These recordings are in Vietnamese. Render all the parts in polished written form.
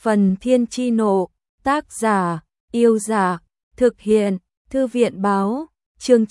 Phần Thiên Chi Nộ, tác giả, Yêu Giả, thực hiện, Thư viện Báo, chương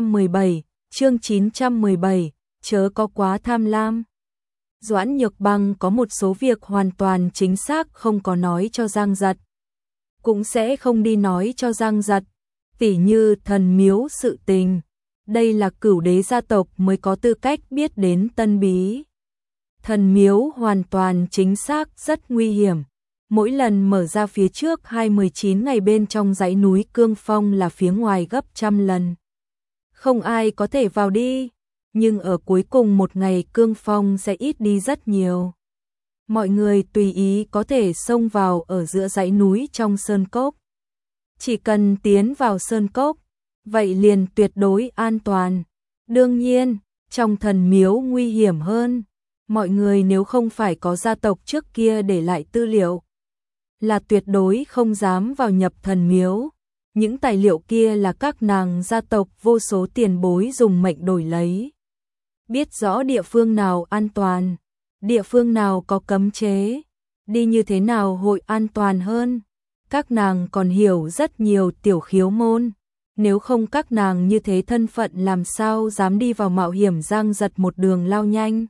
917, chớ có quá tham lam. Doãn Nhược Băng có một số việc hoàn toàn chính xác không có nói cho Giang Giật. Cũng sẽ không đi nói cho Giang Giật, tỉ như thần miếu sự tình. Đây là Cửu Đế gia tộc mới có tư cách biết đến tân bí. Thần miếu hoàn toàn chính xác rất nguy hiểm. Mỗi lần mở ra phía trước 29 ngày bên trong dãy núi Cương Phong là phía ngoài gấp trăm lần. Không ai có thể vào đi, nhưng ở cuối cùng một ngày Cương Phong sẽ ít đi rất nhiều. Mọi người tùy ý có thể xông vào ở giữa dãy núi trong sơn cốc. Chỉ cần tiến vào sơn cốc, vậy liền tuyệt đối an toàn. Đương nhiên, trong thần miếu nguy hiểm hơn. Mọi người nếu không phải có gia tộc trước kia để lại tư liệu, là tuyệt đối không dám vào nhập thần miếu. Những tài liệu kia là các nàng gia tộc vô số tiền bối dùng mệnh đổi lấy. Biết rõ địa phương nào an toàn, địa phương nào có cấm chế, đi như thế nào hội an toàn hơn. Các nàng còn hiểu rất nhiều tiểu khiếu môn. Nếu không các nàng như thế thân phận làm sao dám đi vào mạo hiểm. Giang Giật một đường lao nhanh.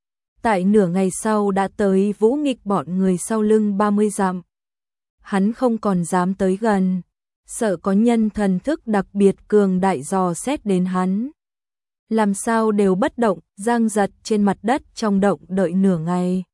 Tại nửa ngày sau đã tới Vũ Nghịch bọn người sau lưng 30 dặm. Hắn không còn dám tới gần, sợ có nhân thần thức đặc biệt cường đại dò xét đến hắn. Làm sao đều bất động, Giang Giật trên mặt đất trong động đợi nửa ngày.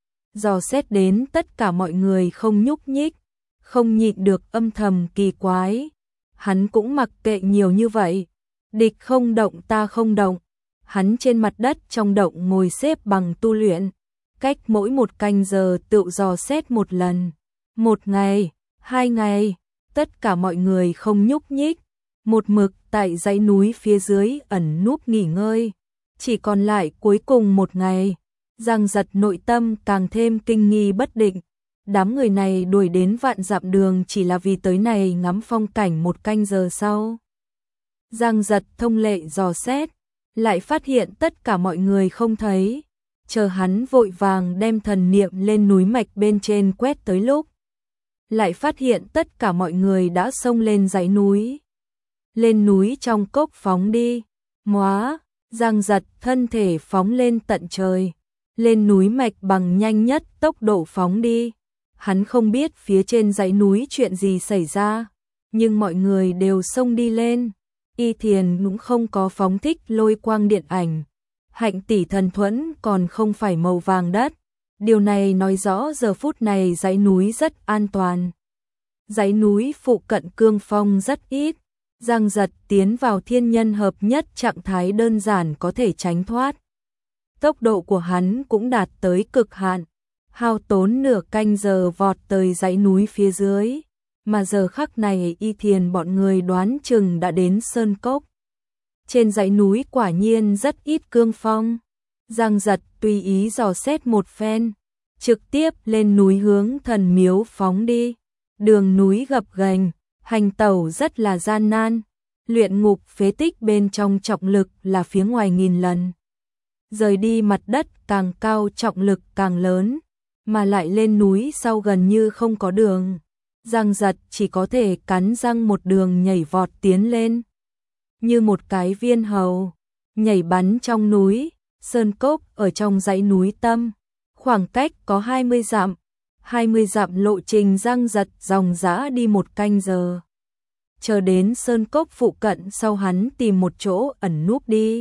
Dò xét đến tất cả mọi người không nhúc nhích, không nhịn được âm thầm kỳ quái. Hắn cũng mặc kệ nhiều như vậy, địch không động ta không động. Hắn trên mặt đất trong động ngồi xếp bằng tu luyện, cách mỗi một canh giờ tự dò xét một lần. Một ngày, 2 ngày, tất cả mọi người không nhúc nhích, một mực tại dãy núi phía dưới ẩn núp nghỉ ngơi. Chỉ còn lại cuối cùng một ngày, Giang Giật nội tâm càng thêm kinh nghi bất định. Đám người này đuổi đến vạn dặm đường chỉ là vì tới này ngắm phong cảnh một canh giờ sau. Giang Giật thông lệ dò xét, lại phát hiện tất cả mọi người không thấy. Chờ hắn vội vàng đem thần niệm lên núi mạch bên trên quét tới lúc, lại phát hiện tất cả mọi người đã xông lên dãy núi. Lên núi trong cốc phóng đi. Móa, Giang Giật thân thể phóng lên tận trời. Lên núi mạch bằng nhanh nhất tốc độ phóng đi. Hắn không biết phía trên dãy núi chuyện gì xảy ra, nhưng mọi người đều xông đi lên. Y Thiền cũng không có phóng thích lôi quang điện ảnh. Hạnh tỷ thần thuẫn còn không phải màu vàng đất. Điều này nói rõ giờ phút này dãy núi rất an toàn. Dãy núi phụ cận Cương Phong rất ít. Giang Giật tiến vào thiên nhân hợp nhất trạng thái đơn giản có thể tránh thoát. Tốc độ của hắn cũng đạt tới cực hạn. Hao tốn nửa canh giờ vọt tới dãy núi phía dưới. Mà giờ khắc này Y Thiền bọn người đoán chừng đã đến sơn cốc. Trên dãy núi quả nhiên rất ít Cương Phong. Giang Giật tùy ý dò xét một phen, trực tiếp lên núi hướng thần miếu phóng đi. Đường núi gập ghềnh, hành tẩu rất là gian nan. Luyện ngục phế tích bên trong trọng lực là phía ngoài 1000 lần. Rời đi mặt đất càng cao trọng lực càng lớn, mà lại lên núi sau gần như không có đường. Giang Giật chỉ có thể cắn răng một đường nhảy vọt tiến lên. Như một cái viên hầu, nhảy bắn trong núi. Sơn cốc ở trong dãy núi tâm, khoảng cách có 20 dặm. 20 dặm lộ trình Giang Giật dòng dã đi một canh giờ. Chờ đến sơn cốc phụ cận sau hắn tìm một chỗ ẩn núp đi.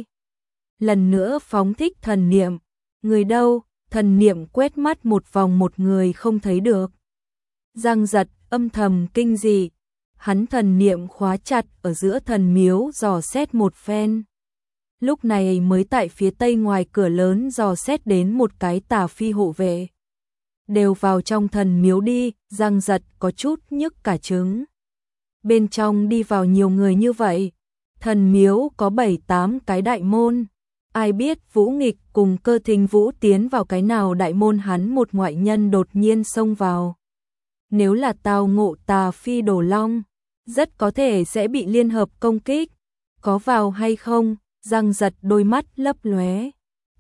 Lần nữa phóng thích thần niệm. Người đâu? Thần niệm quét mắt một vòng một người không thấy được. Giang Giật âm thầm kinh dị. Hắn thần niệm khóa chặt ở giữa thần miếu dò xét một phen. Lúc này mới tại phía tây ngoài cửa lớn dò xét đến một cái tà phi hộ vệ. Đều vào trong thần miếu đi. Giang Giật có chút nhức cả trứng. Bên trong đi vào nhiều người như vậy. Thần miếu có 7-8 cái đại môn. Ai biết Vũ Nghịch cùng Cơ Thính Vũ tiến vào cái nào đại môn. Hắn một ngoại nhân đột nhiên xông vào. Nếu là tao ngộ tà phi đổ long, rất có thể sẽ bị liên hợp công kích. Có vào hay không? Giang Giật đôi mắt lấp lóe.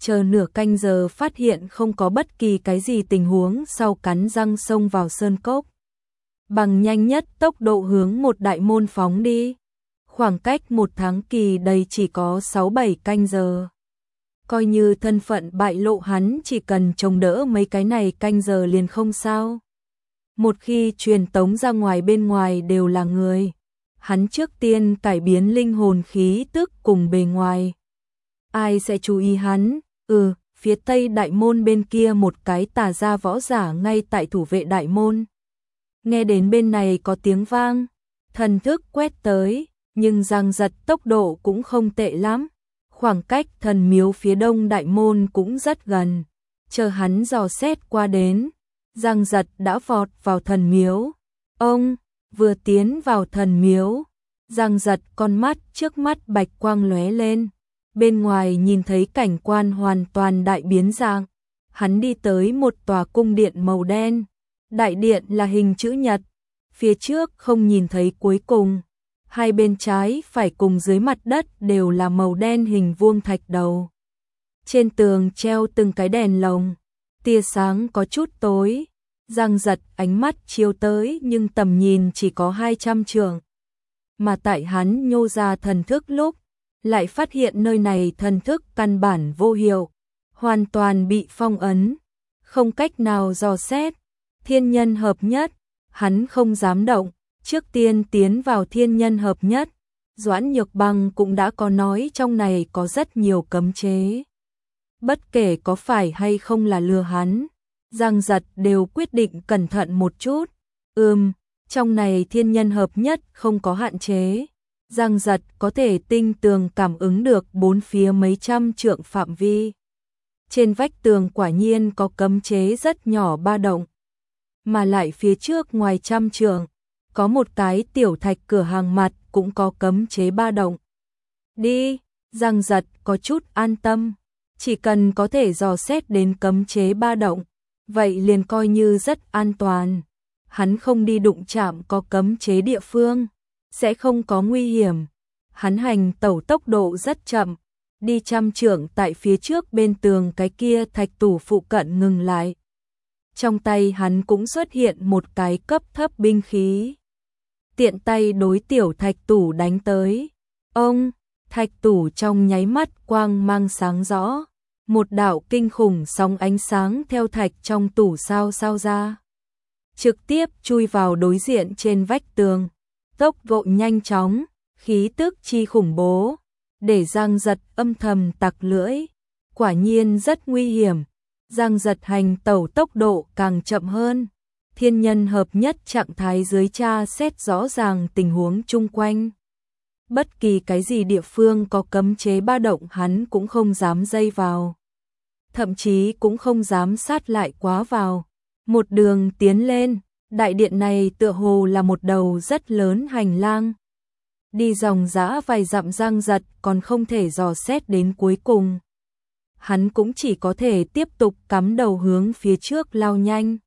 chờ nửa canh giờ phát hiện không có bất kỳ cái gì tình huống sau cắn răng xông vào sơn cốc. Bằng nhanh nhất tốc độ hướng một đại môn phóng đi. Khoảng cách một tháng kỳ đầy chỉ có 6-7 canh giờ. Coi như thân phận bại lộ hắn chỉ cần chống đỡ mấy cái này canh giờ liền không sao. Một khi truyền tống ra ngoài bên ngoài đều là người. Hắn trước tiên cải biến linh hồn khí tức cùng bề ngoài. Ai sẽ chú ý hắn? Phía tây đại môn bên kia một cái tà gia võ giả ngay tại thủ vệ đại môn. Nghe đến bên này có tiếng vang, thần thức quét tới, nhưng Giang Giật tốc độ cũng không tệ lắm. Khoảng cách thần miếu phía đông đại môn cũng rất gần. Chờ hắn dò xét qua đến, Giang Giật đã vọt vào thần miếu. Ông vừa tiến vào thần miếu, Giang Giật con mắt trước mắt bạch quang lóe lên. Bên ngoài nhìn thấy cảnh quan hoàn toàn đại biến dạng. Hắn đi tới một tòa cung điện màu đen. Đại điện là hình chữ nhật. Phía trước không nhìn thấy cuối cùng. Hai bên trái phải cùng dưới mặt đất đều là màu đen hình vuông thạch đầu. Trên tường treo từng cái đèn lồng. Tia sáng có chút tối. Giang Giật ánh mắt chiếu tới nhưng tầm nhìn chỉ có 200 trượng. Mà tại hắn nhô ra thần thức lúc, lại phát hiện nơi này thần thức căn bản vô hiệu, hoàn toàn bị phong ấn, không cách nào dò xét. Thiên nhân hợp nhất, hắn không dám động, trước tiên tiến vào thiên nhân hợp nhất. Doãn Nhược Băng cũng đã có nói trong này có rất nhiều cấm chế. Bất kể có phải hay không là lừa hắn, Giang Giật đều quyết định cẩn thận một chút. Trong này thiên nhân hợp nhất không có hạn chế. Giang Giật có thể tinh tường cảm ứng được bốn phía mấy trăm trượng phạm vi. Trên vách tường quả nhiên có cấm chế rất nhỏ ba động. Mà lại phía trước ngoài trăm trượng, có một cái tiểu thạch cửa hàng mặt cũng có cấm chế ba động. Đi, Giang Giật có chút an tâm. Chỉ cần có thể dò xét đến cấm chế ba động, vậy liền coi như rất an toàn. Hắn không đi đụng chạm có cấm chế địa phương, sẽ không có nguy hiểm. Hắn hành tẩu tốc độ rất chậm, đi trăm trượng tại phía trước bên tường cái kia thạch tủ phụ cận ngừng lại. Trong tay hắn cũng xuất hiện một cái cấp thấp binh khí. Tiện tay đối tiểu thạch tủ đánh tới. Thạch tủ trong nháy mắt quang mang sáng rõ. Một đạo kinh khủng sóng ánh sáng theo thạch trong tủ sao ra. Trực tiếp chui vào đối diện trên vách tường. Tốc độ nhanh chóng, khí tức chi khủng bố. Để Giang Giật âm thầm tặc lưỡi. Quả nhiên rất nguy hiểm. Giang Giật hành tẩu tốc độ càng chậm hơn. Thiên nhân hợp nhất trạng thái dưới tra xét rõ ràng tình huống chung quanh. Bất kỳ cái gì địa phương có cấm chế ba động hắn cũng không dám dây vào. Thậm chí cũng không dám sát lại quá vào. Một đường tiến lên, đại điện này tựa hồ là một đầu rất lớn hành lang. Đi dòng dã vài dặm Giang Giật còn không thể dò xét đến cuối cùng. Hắn cũng chỉ có thể tiếp tục cắm đầu hướng phía trước lao nhanh.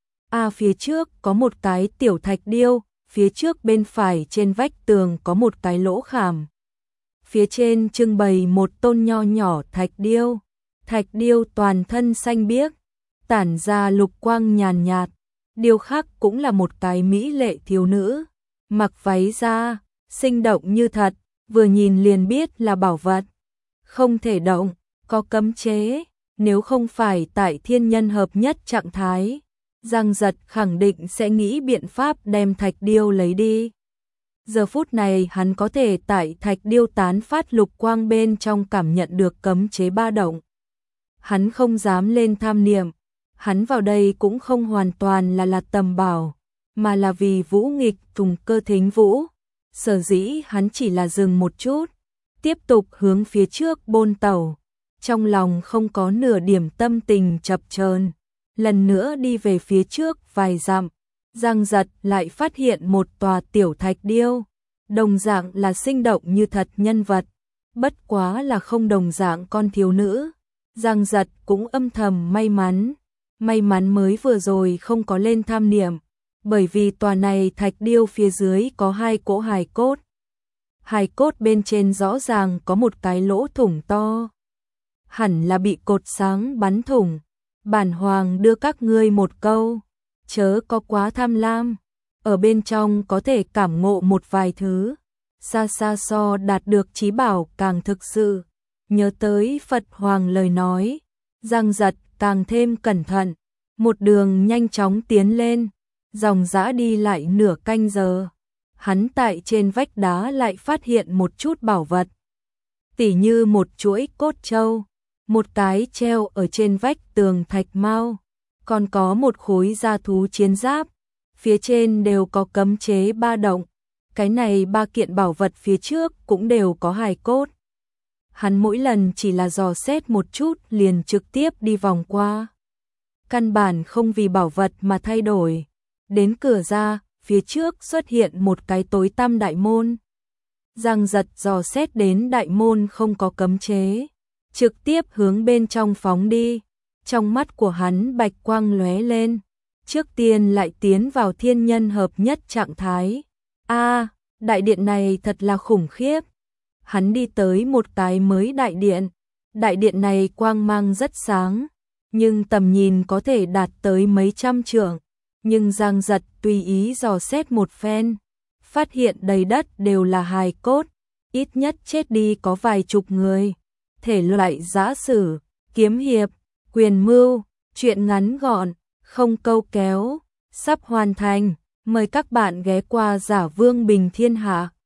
Phía trước có một cái tiểu thạch điêu, phía trước bên phải trên vách tường có một cái lỗ khảm. Phía trên trưng bày một tôn nho nhỏ thạch điêu. Thạch điêu toàn thân xanh biếc, tản ra lục quang nhàn nhạt. Điêu khắc cũng là một cái mỹ lệ thiếu nữ, mặc váy da, sinh động như thật, vừa nhìn liền biết là bảo vật. Không thể động, có cấm chế, nếu không phải tại thiên nhân hợp nhất trạng thái, Giang Giật khẳng định sẽ nghĩ biện pháp đem thạch điêu lấy đi. Giờ phút này hắn có thể tại thạch điêu tán phát lục quang bên trong cảm nhận được cấm chế ba động. Hắn không dám lên tham niệm, hắn vào đây cũng không hoàn toàn là tầm bảo, mà là vì Vũ Nghịch Tùng Cơ Thính Vũ. Sở dĩ hắn chỉ là dừng một chút, tiếp tục hướng phía trước bôn tẩu, trong lòng không có nửa điểm tâm tình chập chờn. Lần nữa đi về phía trước vài dặm, Giang Giật lại phát hiện một tòa tiểu thạch điêu, đồng dạng là sinh động như thật nhân vật, bất quá là không đồng dạng con thiếu nữ. Giang Giật cũng âm thầm may mắn mới vừa rồi không có lên tham niệm, bởi vì tòa này thạch điêu phía dưới có hai cỗ hài cốt. Hài cốt bên trên rõ ràng có một cái lỗ thủng to. hẳn là bị cột sáng bắn thủng. Bản hoàng đưa các ngươi một câu, chớ có quá tham lam, ở bên trong có thể cảm ngộ một vài thứ, xa xa so đạt được trí bảo càng thực sự. Nhớ tới Phật Hoàng lời nói, Giang Giật càng thêm cẩn thận, một đường nhanh chóng tiến lên, dòng dã đi lại nửa canh giờ. Hắn tại trên vách đá lại phát hiện một chút bảo vật, tỉ như một chuỗi cốt trâu, một cái treo ở trên vách tường thạch mao, còn có một khối da thú chiến giáp, phía trên đều có cấm chế ba động. Cái này ba kiện bảo vật phía trước cũng đều có hài cốt. Hắn mỗi lần chỉ là dò xét một chút liền trực tiếp đi vòng qua, căn bản không vì bảo vật mà thay đổi. Đến cửa ra, phía trước xuất hiện một cái tối tăm đại môn. Giang Giật dò xét đến đại môn không có cấm chế, trực tiếp hướng bên trong phóng đi. Trong mắt của hắn bạch quang lóe lên, trước tiên lại tiến vào thiên nhân hợp nhất trạng thái. Đại điện này thật là khủng khiếp. Hắn đi tới một cái mới đại điện. Đại điện này quang mang rất sáng, nhưng tầm nhìn có thể đạt tới mấy trăm trượng. Nhưng Giang Giật tùy ý dò xét một phen, phát hiện đầy đất đều là hài cốt, ít nhất chết đi có vài chục người. Thể loại giã sử, kiếm hiệp, quyền mưu, truyện ngắn gọn, không câu kéo, sắp hoàn thành. Mời các bạn ghé qua Giả Vương Bình Thiên Hạ.